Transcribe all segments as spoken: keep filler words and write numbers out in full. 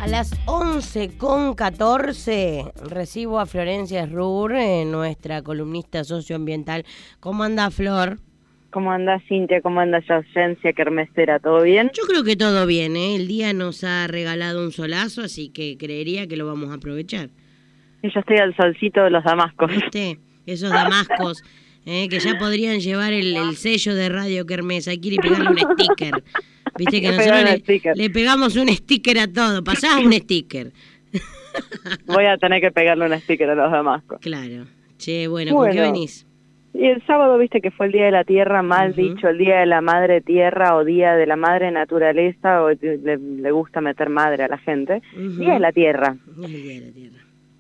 A las once con catorce recibo a Florencia Srur, eh, nuestra columnista socioambiental. ¿Cómo anda, Flor? ¿Cómo anda, Cintia? ¿Cómo anda, Yausencia Kermesera? ¿Todo bien? Yo creo que todo bien, ¿eh? El día nos ha regalado un solazo, así que creería que lo vamos a aprovechar. Y yo estoy al solcito de los damascos. ¿Viste? Esos damascos, eh, que ya podrían llevar el, el sello de Radio Kermés. Hay que ir y pegarle un sticker. Viste que nosotros le, le pegamos un sticker a todo. Pasás un sticker. Voy a tener que pegarle un sticker a los damascos. Claro. Che, bueno, bueno, ¿con qué venís? Y el sábado, viste que fue el Día de la Tierra, mal uh-huh. dicho, el Día de la Madre Tierra o Día de la Madre Naturaleza, o le, le gusta meter madre a la gente. Uh-huh. Día de la Tierra. Es el Día de la Tierra.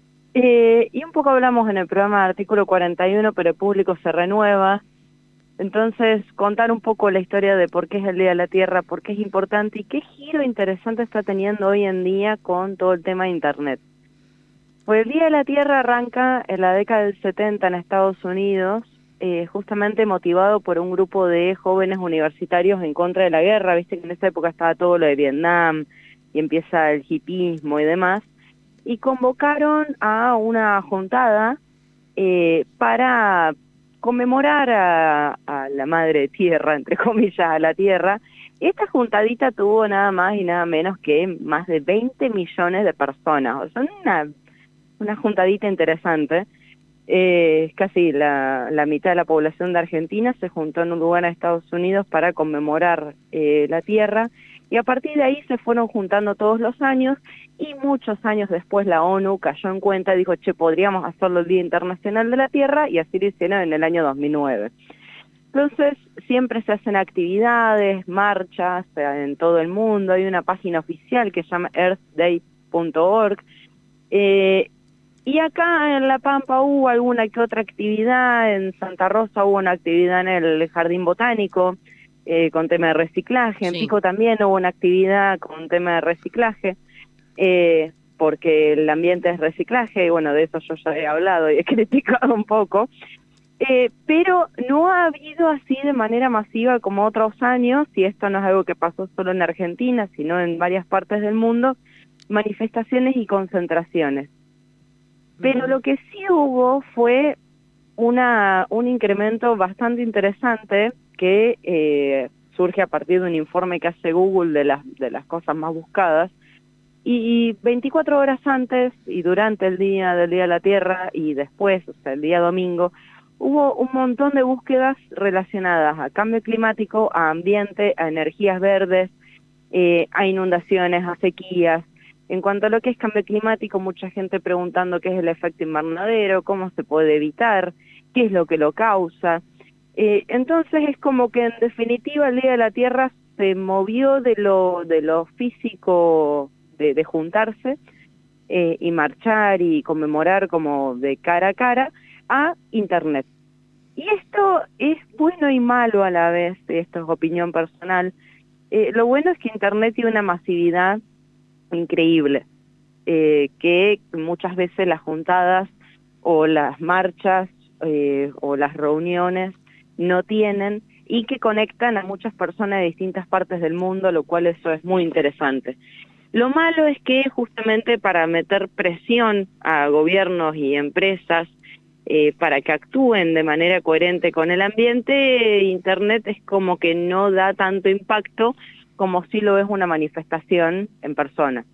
Eh, y un poco hablamos en el programa de Artículo cuarenta y uno, pero el público se renueva. Entonces, contar un poco la historia de por qué es el Día de la Tierra, por qué es importante y qué giro interesante está teniendo hoy en día con todo el tema de Internet. Pues el Día de la Tierra arranca en la década del setenta en Estados Unidos, eh, justamente motivado por un grupo de jóvenes universitarios en contra de la guerra. Viste que en esa época estaba todo lo de Vietnam y empieza el hipismo y demás. Y convocaron a una juntada eh, para conmemorar a, a la madre tierra, entre comillas, a la tierra. Esta juntadita tuvo nada más y nada menos que más de veinte millones de personas. O sea, una, una juntadita interesante. Eh, casi la, la mitad de la población de Argentina se juntó en un lugar en Estados Unidos para conmemorar eh, la tierra. Y a partir de ahí se fueron juntando todos los años y muchos años después la ONU cayó en cuenta y dijo, che, podríamos hacerlo el Día Internacional de la Tierra, y así lo hicieron en el año dos mil nueve. Entonces siempre se hacen actividades, marchas en todo el mundo, hay una página oficial que se llama earth day punto org, eh, y acá en La Pampa hubo alguna que otra actividad, en Santa Rosa hubo una actividad en el Jardín Botánico, Eh, con tema de reciclaje, en sí. Pico también hubo una actividad con tema de reciclaje, eh, porque el ambiente es reciclaje, y bueno, de eso yo ya he hablado y he criticado un poco, eh, pero no ha habido así de manera masiva como otros años, y esto no es algo que pasó solo en Argentina, sino en varias partes del mundo, manifestaciones y concentraciones. Pero uh-huh. lo que sí hubo fue una un incremento bastante interesante que eh, surge a partir de un informe que hace Google de las de las cosas más buscadas, y veinticuatro horas antes y durante el día del Día de la Tierra y después, o sea, el día domingo, hubo un montón de búsquedas relacionadas a cambio climático, a ambiente, a energías verdes, eh, a inundaciones, a sequías. En cuanto a lo que es cambio climático, mucha gente preguntando qué es el efecto invernadero, cómo se puede evitar, qué es lo que lo causa. Eh, entonces es como que en definitiva el Día de la Tierra se movió de lo de lo físico, de, de juntarse eh, y marchar y conmemorar como de cara a cara, a Internet. Y esto es bueno y malo a la vez, esto es opinión personal. Eh, lo bueno es que Internet tiene una masividad increíble, eh, que muchas veces las juntadas o las marchas eh, o las reuniones no tienen, y que conectan a muchas personas de distintas partes del mundo, lo cual eso es muy interesante. Lo malo es que justamente para meter presión a gobiernos y empresas eh, para que actúen de manera coherente con el ambiente, Internet es como que no da tanto impacto como si lo es una manifestación en persona.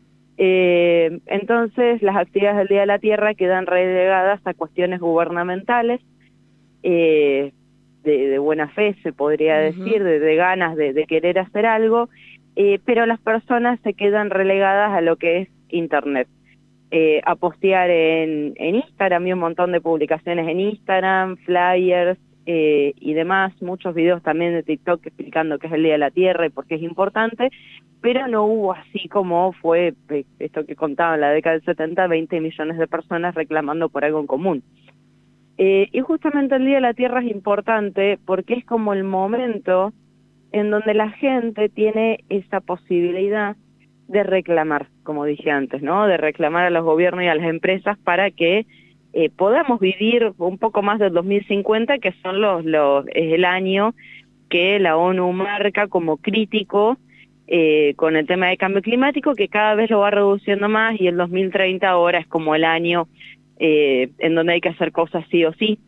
Eh, entonces las actividades del Día de la Tierra quedan relegadas a cuestiones gubernamentales, eh, de, de buena fe se podría uh-huh. decir, de, de ganas de, de querer hacer algo, eh, pero las personas se quedan relegadas a lo que es Internet. Eh, a postear en, en Instagram, y un montón de publicaciones en Instagram, flyers eh, y demás, muchos videos también de TikTok explicando qué es el Día de la Tierra y por qué es importante, pero no hubo así como fue esto que contaba en la década del setenta, veinte millones de personas reclamando por algo en común. Eh, y justamente el Día de la Tierra es importante porque es como el momento en donde la gente tiene esa posibilidad de reclamar, como dije antes, ¿no? De reclamar a los gobiernos y a las empresas para que eh, podamos vivir un poco más del dos mil cincuenta, que son los, los es el año que la ONU marca como crítico eh, con el tema del cambio climático, que cada vez lo va reduciendo más, y el dos mil treinta ahora es como el año eh, en donde hay que hacer cosas sí o sí.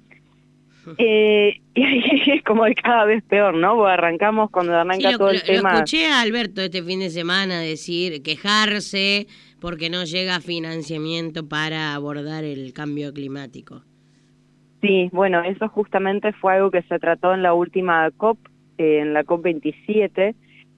Eh, y ahí es como cada vez peor, ¿no? Porque arrancamos cuando arranca sí, lo, todo el lo, tema. Lo escuché a Alberto este fin de semana decir, quejarse porque no llega financiamiento para abordar el cambio climático. Sí, bueno, eso justamente fue algo que se trató en la última COP, eh, en la COP veintisiete,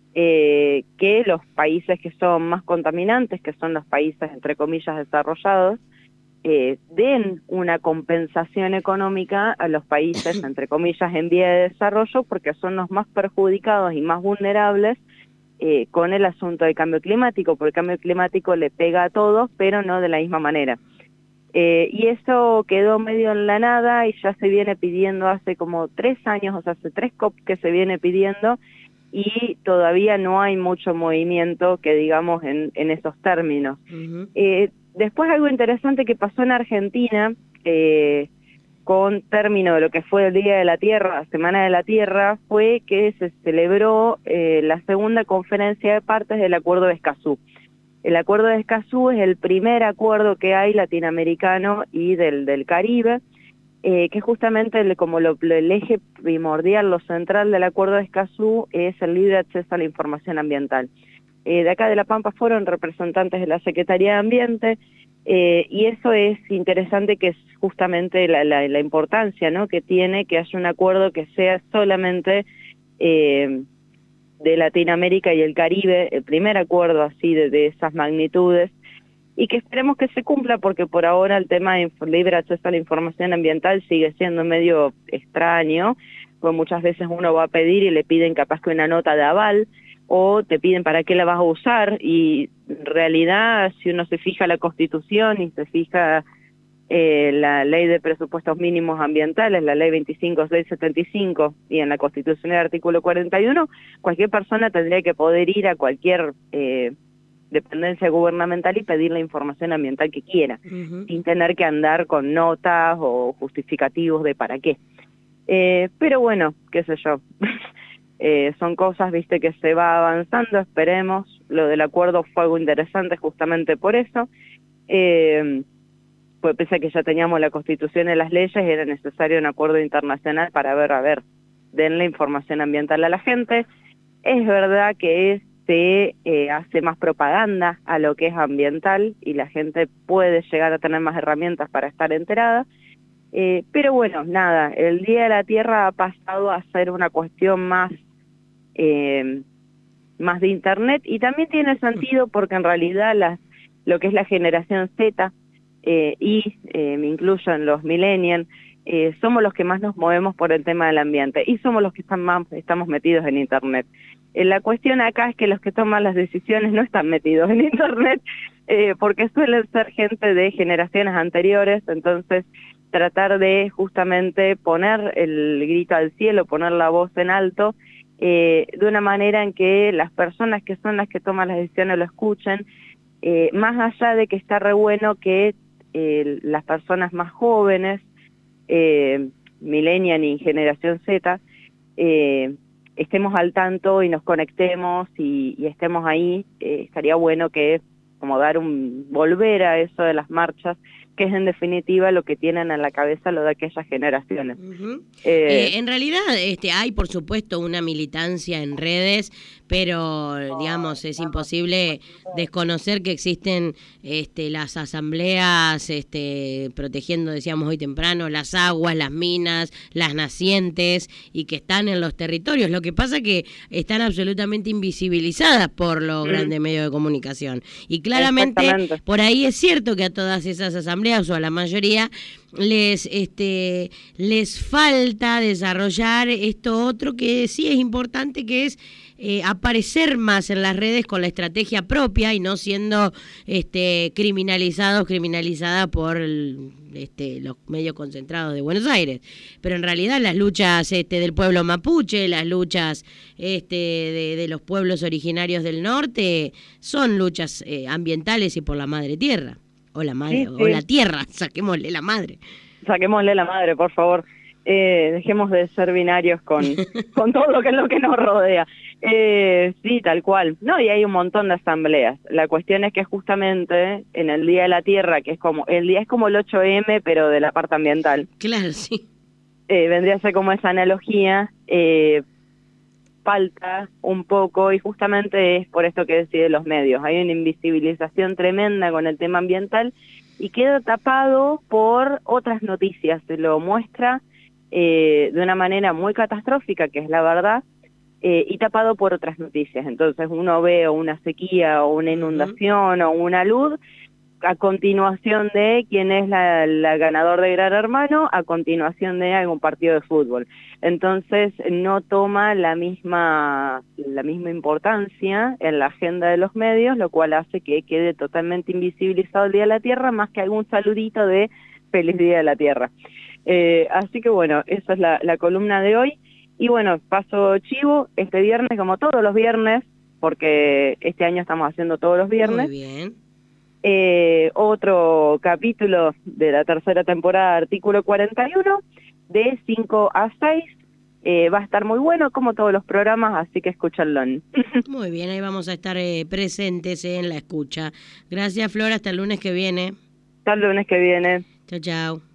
eh, que los países que son más contaminantes, que son los países entre comillas desarrollados, eh, den una compensación económica a los países entre comillas en vía de desarrollo, porque son los más perjudicados y más vulnerables eh, con el asunto del cambio climático, porque el cambio climático le pega a todos, pero no de la misma manera. Eh, y eso quedó medio en la nada y ya se viene pidiendo hace como tres años, o sea, hace tres COP que se viene pidiendo, y todavía no hay mucho movimiento que digamos en, en esos términos. Uh-huh. Eh, después algo interesante que pasó en Argentina, eh, con término de lo que fue el Día de la Tierra, Semana de la Tierra, fue que se celebró eh, la segunda conferencia de partes del Acuerdo de Escazú. El Acuerdo de Escazú es el primer acuerdo que hay latinoamericano y del, del Caribe, eh, que justamente el, como lo, lo, el eje primordial, lo central del Acuerdo de Escazú es el libre acceso a la información ambiental. Eh, de acá de La Pampa fueron representantes de la Secretaría de Ambiente, eh, y eso es interesante, que es justamente la, la, la importancia, ¿no?, que tiene que haya un acuerdo que sea solamente Eh, de Latinoamérica y el Caribe, el primer acuerdo así de, de esas magnitudes, y que esperemos que se cumpla, porque por ahora el tema de libre acceso a la información ambiental sigue siendo medio extraño, pues muchas veces uno va a pedir y le piden capaz que una nota de aval, o te piden para qué la vas a usar, y en realidad si uno se fija la Constitución y se fija Eh, la ley de presupuestos mínimos ambientales, la ley veinticinco mil seiscientos setenta y cinco, y en la Constitución el artículo cuarenta y uno, cualquier persona tendría que poder ir a cualquier eh, dependencia gubernamental y pedir la información ambiental que quiera, uh-huh, sin tener que andar con notas o justificativos de para qué. Eh, pero bueno, qué sé yo, eh, son cosas, viste, que se va avanzando, esperemos. Lo del acuerdo fue algo interesante justamente por eso. Eh, pues pese a que ya teníamos la Constitución y las leyes, era necesario un acuerdo internacional para ver, a ver, den la información ambiental a la gente. Es verdad que se eh, hace más propaganda a lo que es ambiental y la gente puede llegar a tener más herramientas para estar enterada, eh, pero bueno, nada, el Día de la Tierra ha pasado a ser una cuestión más, eh, más de internet, y también tiene sentido porque en realidad las, lo que es la generación Z, Eh, y eh, me incluyo en los millennials, eh, somos los que más nos movemos por el tema del ambiente y somos los que están más, estamos metidos en internet. Eh, la cuestión acá es que los que toman las decisiones no están metidos en internet, eh, porque suelen ser gente de generaciones anteriores, entonces tratar de justamente poner el grito al cielo, poner la voz en alto, eh, de una manera en que las personas que son las que toman las decisiones lo escuchen, eh, más allá de que está re bueno que Eh, las personas más jóvenes, eh, millennial y generación Z, eh, estemos al tanto y nos conectemos y, y estemos ahí. Eh, estaría bueno que como dar un volver a eso de las marchas, que es en definitiva lo que tienen en la cabeza lo de aquellas generaciones. Uh-huh. eh, eh, en realidad este, hay por supuesto una militancia en redes, pero digamos es imposible desconocer que existen este, las asambleas este, protegiendo, decíamos hoy temprano, las aguas, las minas, las nacientes, y que están en los territorios. Lo que pasa que están absolutamente invisibilizadas por los mm. grandes medios de comunicación, y claramente por ahí es cierto que a todas esas asambleas o a la mayoría les este les falta desarrollar esto otro que sí es importante, que es eh, aparecer más en las redes con la estrategia propia y no siendo este criminalizados, criminalizadas por el, este, los medios concentrados de Buenos Aires. Pero en realidad las luchas este, del pueblo mapuche, las luchas este, de, de los pueblos originarios del norte son luchas eh, ambientales y por la madre tierra. O la madre, sí, sí. o la tierra, saquémosle la madre. Saquémosle la madre, por favor. Eh, dejemos de ser binarios con, con todo lo que es lo que nos rodea. Eh, sí, tal cual. No, y hay un montón de asambleas. La cuestión es que justamente en el Día de la Tierra, que es como, el día es como el ocho eme, pero de la parte ambiental. Claro, sí. Eh, vendría a ser como esa analogía, eh, falta un poco, y justamente es por esto que deciden los medios. Hay una invisibilización tremenda con el tema ambiental y queda tapado por otras noticias. Se lo muestra eh, de una manera muy catastrófica, que es la verdad, eh, y tapado por otras noticias. Entonces uno ve o una sequía o una inundación uh-huh. o una luz, a continuación de quién es la, la ganador de Gran Hermano, a continuación de algún partido de fútbol. Entonces no toma la misma, la misma importancia en la agenda de los medios, lo cual hace que quede totalmente invisibilizado el Día de la Tierra, más que algún saludito de Feliz Día de la Tierra. Eh, así que bueno, esa es la, la columna de hoy. Y bueno, paso chivo, este viernes, como todos los viernes, porque este año estamos haciendo todos los viernes. Muy bien. Eh, otro capítulo de la tercera temporada de Artículo cuarenta y uno, de cinco a seis. Eh, va a estar muy bueno, como todos los programas, así que escúchanlo. Muy bien, ahí vamos a estar eh, presentes en la escucha. Gracias, Flor, hasta el lunes que viene. Hasta el lunes que viene. Chao, chao.